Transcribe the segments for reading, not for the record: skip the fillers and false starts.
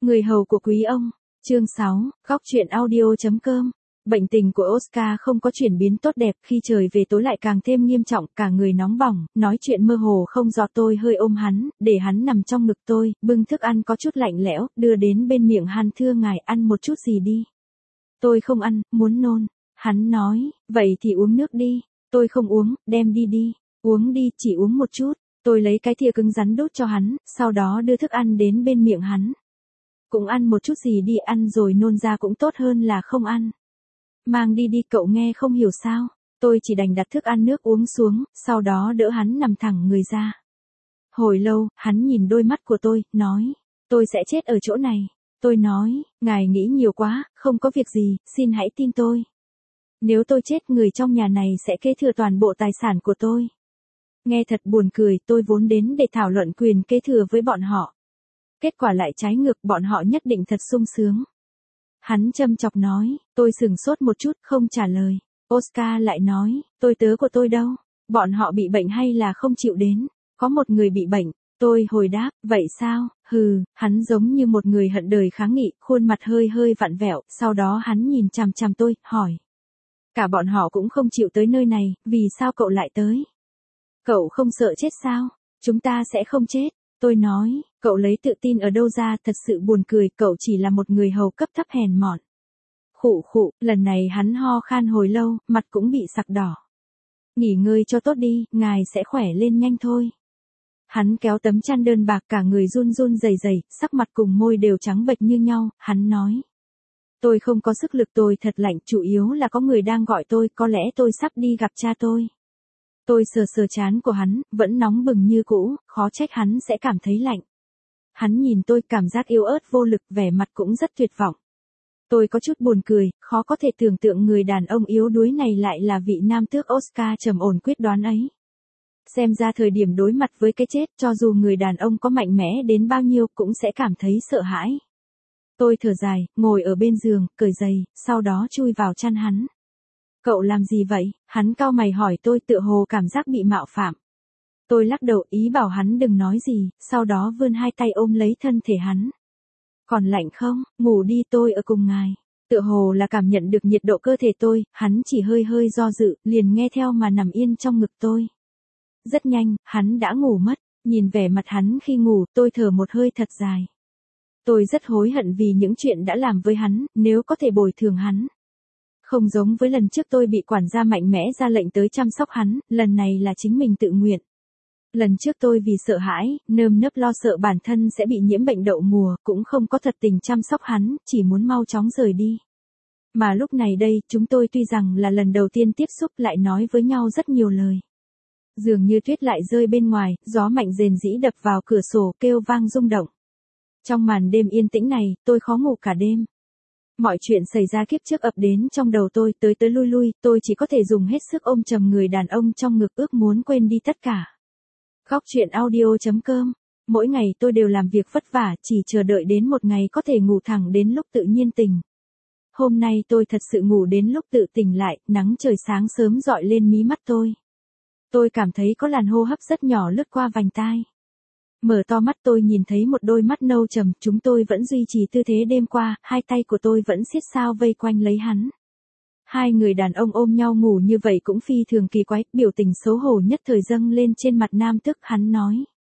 Người hầu của quý ông. Chương 6, góc truyện audio.com. Bệnh tình của Oscar không có chuyển biến tốt đẹp, khi trời về tối lại càng thêm nghiêm trọng, cả người nóng bỏng, nói chuyện mơ hồ không rõ. Tôi hơi ôm hắn, để hắn nằm trong ngực tôi, bưng thức ăn có chút lạnh lẽo, đưa đến bên miệng hắn. Thưa ngài, ăn một chút gì đi. Tôi không ăn, muốn nôn. Hắn nói, vậy thì uống nước đi. Tôi không uống, đem đi đi. Uống đi, chỉ uống một chút. Tôi lấy cái thìa cứng rắn đút cho hắn, sau đó đưa thức ăn đến bên miệng hắn. Cũng ăn một chút gì đi, ăn rồi nôn ra cũng tốt hơn là không ăn. Mang đi đi, cậu nghe không hiểu sao. Tôi chỉ đành đặt thức ăn nước uống xuống, sau đó đỡ hắn nằm thẳng người ra. Hồi lâu, hắn nhìn đôi mắt của tôi, nói, tôi sẽ chết ở chỗ này. Tôi nói, ngài nghĩ nhiều quá, không có việc gì, xin hãy tin tôi. Nếu tôi chết, người trong nhà này sẽ kế thừa toàn bộ tài sản của tôi. Nghe thật buồn cười, tôi vốn đến để thảo luận quyền kế thừa với bọn họ. Kết quả lại trái ngược, bọn họ nhất định thật sung sướng. Hắn châm chọc nói, tôi sửng sốt một chút, không trả lời. Oscar lại nói, tôi tớ của tôi đâu? Bọn họ bị bệnh hay là không chịu đến? Có một người bị bệnh. Tôi hồi đáp, vậy sao? Hắn giống như một người hận đời kháng nghị, khuôn mặt hơi hơi vặn vẹo, sau đó hắn nhìn chằm chằm tôi, hỏi. Cả bọn họ cũng không chịu tới nơi này, vì sao cậu lại tới? Cậu không sợ chết sao? Chúng ta sẽ không chết. Tôi nói, cậu lấy tự tin ở đâu ra, thật sự buồn cười, cậu chỉ là một người hầu cấp thấp hèn mọn. Khụ khụ, lần này hắn ho khan hồi lâu, mặt cũng bị sặc đỏ. Nghỉ ngơi cho tốt đi, ngài sẽ khỏe lên nhanh thôi. Hắn kéo tấm chăn đơn bạc, cả người run run rẩy rẩy, sắc mặt cùng môi đều trắng bệch như nhau, hắn nói. Tôi không có sức lực, tôi thật lạnh, chủ yếu là có người đang gọi tôi, có lẽ tôi sắp đi gặp cha tôi. Tôi sờ sờ trán của hắn, vẫn nóng bừng như cũ, khó trách hắn sẽ cảm thấy lạnh. Hắn nhìn tôi, cảm giác yếu ớt vô lực, vẻ mặt cũng rất tuyệt vọng. Tôi có chút buồn cười, khó có thể tưởng tượng người đàn ông yếu đuối này lại là vị nam tước Oscar trầm ổn quyết đoán ấy. Xem ra thời điểm đối mặt với cái chết, cho dù người đàn ông có mạnh mẽ đến bao nhiêu cũng sẽ cảm thấy sợ hãi. Tôi thở dài, ngồi ở bên giường, cởi giày, sau đó chui vào chăn hắn. Cậu làm gì vậy? Hắn cau mày hỏi tôi, tựa hồ cảm giác bị mạo phạm. Tôi lắc đầu, ý bảo hắn đừng nói gì, sau đó vươn hai tay ôm lấy thân thể hắn. Còn lạnh không? Ngủ đi, tôi ở cùng ngài. Tựa hồ là cảm nhận được nhiệt độ cơ thể tôi, hắn chỉ hơi hơi do dự, liền nghe theo mà nằm yên trong ngực tôi. Rất nhanh, hắn đã ngủ mất, nhìn vẻ mặt hắn khi ngủ, tôi thở một hơi thật dài. Tôi rất hối hận vì những chuyện đã làm với hắn, nếu có thể bồi thường hắn. Không giống với lần trước tôi bị quản gia mạnh mẽ ra lệnh tới chăm sóc hắn, lần này là chính mình tự nguyện. Lần trước tôi vì sợ hãi, nơm nớp lo sợ bản thân sẽ bị nhiễm bệnh đậu mùa, cũng không có thật tình chăm sóc hắn, chỉ muốn mau chóng rời đi. Mà lúc này đây, chúng tôi tuy rằng là lần đầu tiên tiếp xúc, lại nói với nhau rất nhiều lời. Dường như tuyết lại rơi bên ngoài, gió mạnh rền rĩ đập vào cửa sổ, kêu vang rung động. Trong màn đêm yên tĩnh này, tôi khó ngủ cả đêm. Mọi chuyện xảy ra kiếp trước ập đến trong đầu tôi, tới tới lui lui, tôi chỉ có thể dùng hết sức ôm chầm người đàn ông trong ngực, ước muốn quên đi tất cả. Góc truyện audio.com. Mỗi ngày tôi đều làm việc vất vả, chỉ chờ đợi đến một ngày có thể ngủ thẳng đến lúc tự nhiên tỉnh. Hôm nay tôi thật sự ngủ đến lúc tự tỉnh lại, nắng trời sáng sớm rọi lên mí mắt tôi. Tôi cảm thấy có làn hô hấp rất nhỏ lướt qua vành tai. Mở to mắt tôi nhìn thấy một đôi mắt nâu trầm, chúng tôi vẫn duy trì tư thế đêm qua, hai tay của tôi vẫn siết sao vây quanh lấy hắn. Hai người đàn ông ôm nhau ngủ như vậy cũng phi thường kỳ quái, biểu tình xấu hổ nhất thời dâng lên trên mặt nam tước. Hắn nói.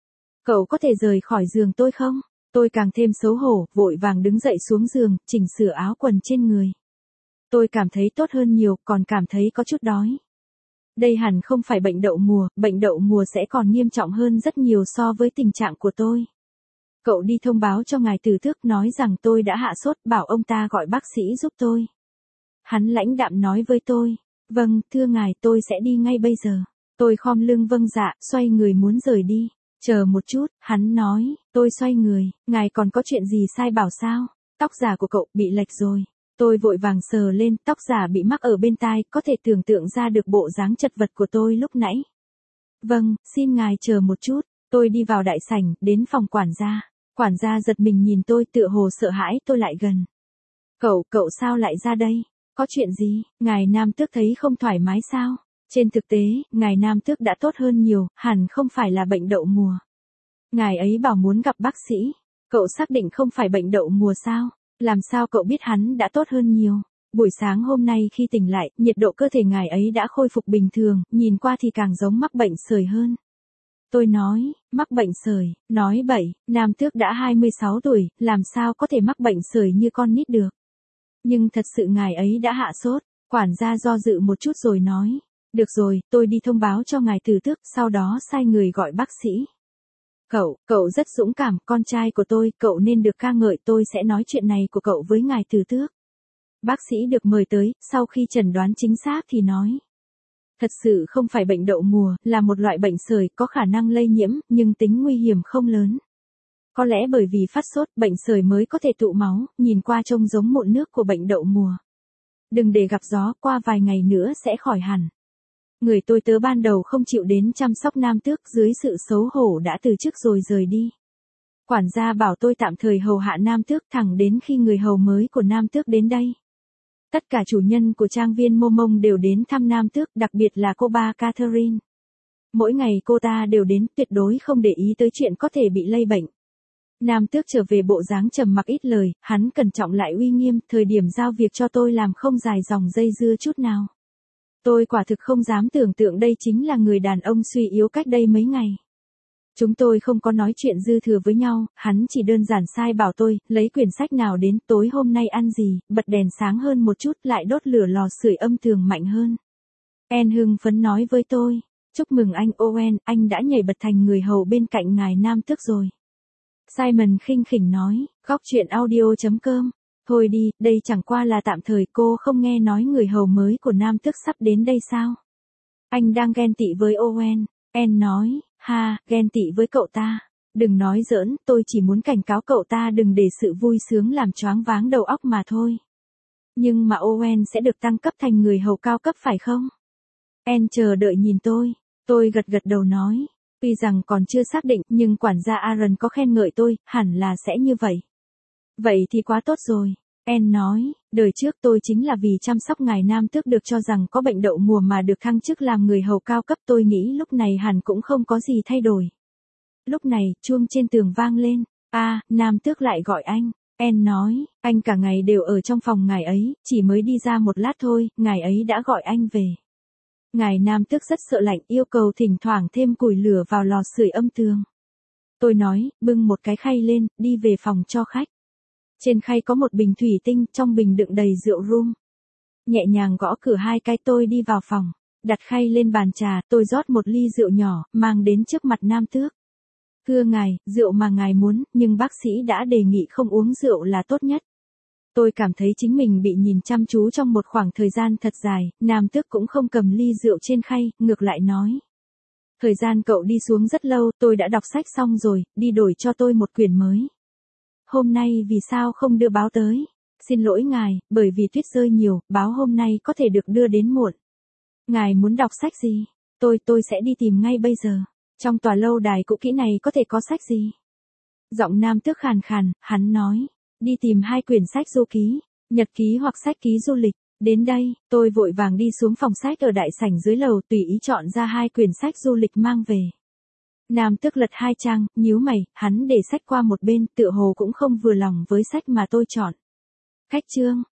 Cậu có thể rời khỏi giường tôi không? Tôi càng thêm xấu hổ, vội vàng đứng dậy xuống giường, chỉnh sửa áo quần trên người. Tôi cảm thấy tốt hơn nhiều, còn cảm thấy có chút đói. Đây hẳn không phải bệnh đậu mùa sẽ còn nghiêm trọng hơn rất nhiều so với tình trạng của tôi. Cậu đi thông báo cho ngài tử tước, nói rằng tôi đã hạ sốt, bảo ông ta gọi bác sĩ giúp tôi. Hắn lãnh đạm nói với tôi, vâng, thưa ngài, tôi sẽ đi ngay bây giờ. Tôi khom lưng vâng dạ, xoay người muốn rời đi. Chờ một chút, hắn nói, tôi xoay người, ngài còn có chuyện gì sai bảo sao? Tóc giả của cậu bị lệch rồi. Tôi vội vàng sờ lên, tóc giả bị mắc ở bên tai, có thể tưởng tượng ra được bộ dáng chật vật của tôi lúc nãy. Vâng, xin ngài chờ một chút. Tôi đi vào đại sảnh, đến phòng quản gia. Quản gia giật mình nhìn tôi, tựa hồ sợ hãi, tôi lại gần. Cậu sao lại ra đây? Có chuyện gì? Ngài nam tước thấy không thoải mái sao? Trên thực tế, ngài nam tước đã tốt hơn nhiều, hẳn không phải là bệnh đậu mùa. Ngài ấy bảo muốn gặp bác sĩ. Cậu xác định không phải bệnh đậu mùa sao? Làm sao cậu biết hắn đã tốt hơn nhiều? Buổi sáng hôm nay khi tỉnh lại, nhiệt độ cơ thể ngài ấy đã khôi phục bình thường, nhìn qua thì càng giống mắc bệnh sởi hơn. Tôi nói, mắc bệnh sởi, nói bậy, Nam Tước đã 26 tuổi, làm sao có thể mắc bệnh sởi như con nít được. Nhưng thật sự ngài ấy đã hạ sốt, quản gia do dự một chút rồi nói. Được rồi, tôi đi thông báo cho ngài tử tước, sau đó sai người gọi bác sĩ. Cậu rất dũng cảm, con trai của tôi, cậu nên được ca ngợi, tôi sẽ nói chuyện này của cậu với ngài tử tước. Bác sĩ được mời tới, sau khi chẩn đoán chính xác thì nói. Thật sự không phải bệnh đậu mùa, là một loại bệnh sởi có khả năng lây nhiễm, nhưng tính nguy hiểm không lớn. Có lẽ bởi vì phát sốt, bệnh sởi mới có thể tụ máu, nhìn qua trông giống mụn nước của bệnh đậu mùa. Đừng để gặp gió, qua vài ngày nữa sẽ khỏi hẳn. Người tôi tớ ban đầu không chịu đến chăm sóc Nam Tước, dưới sự xấu hổ đã từ chức rồi rời đi. Quản gia bảo tôi tạm thời hầu hạ Nam Tước thẳng đến khi người hầu mới của Nam Tước đến đây. Tất cả chủ nhân của trang viên Mô Mông đều đến thăm Nam Tước, đặc biệt là cô ba Catherine. Mỗi ngày cô ta đều đến, tuyệt đối không để ý tới chuyện có thể bị lây bệnh. Nam Tước trở về bộ dáng trầm mặc ít lời, hắn cẩn trọng lại uy nghiêm, thời điểm giao việc cho tôi làm không dài dòng dây dưa chút nào. Tôi quả thực không dám tưởng tượng đây chính là người đàn ông suy yếu cách đây mấy ngày. Chúng tôi không có nói chuyện dư thừa với nhau, hắn chỉ đơn giản sai bảo tôi, lấy quyển sách nào đến, tối hôm nay ăn gì, bật đèn sáng hơn một chút, lại đốt lửa lò sưởi âm tường mạnh hơn. Anne hưng phấn nói với tôi, chúc mừng anh Owen, anh đã nhảy bật thành người hầu bên cạnh ngài Nam Tước rồi. Simon khinh khỉnh nói, góc chuyện audio.com. Thôi đi, đây chẳng qua là tạm thời, cô không nghe nói người hầu mới của Nam Tước sắp đến đây sao? Anh đang ghen tị với Owen. Anne nói, ha, ghen tị với cậu ta. Đừng nói giỡn, tôi chỉ muốn cảnh cáo cậu ta đừng để sự vui sướng làm choáng váng đầu óc mà thôi. Nhưng mà Owen sẽ được tăng cấp thành người hầu cao cấp phải không? Anne chờ đợi nhìn tôi gật gật đầu nói. Tuy rằng còn chưa xác định, nhưng quản gia Aaron có khen ngợi tôi, hẳn là sẽ như vậy. Vậy thì quá tốt rồi. Anne nói, đời trước tôi chính là vì chăm sóc ngài Nam Tước được cho rằng có bệnh đậu mùa mà được thăng chức làm người hầu cao cấp, tôi nghĩ lúc này hẳn cũng không có gì thay đổi. Lúc này, chuông trên tường vang lên. Nam Tước lại gọi anh. Anne nói, anh cả ngày đều ở trong phòng ngài ấy, chỉ mới đi ra một lát thôi, ngài ấy đã gọi anh về. Ngài Nam Tước rất sợ lạnh, yêu cầu thỉnh thoảng thêm củi lửa vào lò sưởi âm tường. Tôi nói, bưng một cái khay lên, đi về phòng cho khách. Trên khay có một bình thủy tinh, trong bình đựng đầy rượu rum. Nhẹ nhàng gõ cửa hai cái, tôi đi vào phòng. Đặt khay lên bàn trà, tôi rót một ly rượu nhỏ, mang đến trước mặt Nam Tước. Thưa ngài, rượu mà ngài muốn, nhưng bác sĩ đã đề nghị không uống rượu là tốt nhất. Tôi cảm thấy chính mình bị nhìn chăm chú trong một khoảng thời gian thật dài, Nam Tước cũng không cầm ly rượu trên khay, ngược lại nói. Thời gian cậu đi xuống rất lâu, tôi đã đọc sách xong rồi, đi đổi cho tôi một quyển mới. Hôm nay vì sao không đưa báo tới? Xin lỗi ngài, bởi vì tuyết rơi nhiều, báo hôm nay có thể được đưa đến muộn. Ngài muốn đọc sách gì? Tôi sẽ đi tìm ngay bây giờ. Trong tòa lâu đài cũ kỹ này có thể có sách gì? Giọng Nam Tước khàn khàn, hắn nói. Đi tìm 2 quyển sách du ký, nhật ký hoặc sách ký du lịch. Đến đây, tôi vội vàng đi xuống phòng sách ở đại sảnh dưới lầu, tùy ý chọn ra 2 quyển sách du lịch mang về. Nam Tước lật 2 trang, nhíu mày, hắn để sách qua một bên, tựa hồ cũng không vừa lòng với sách mà tôi chọn. Khách trương,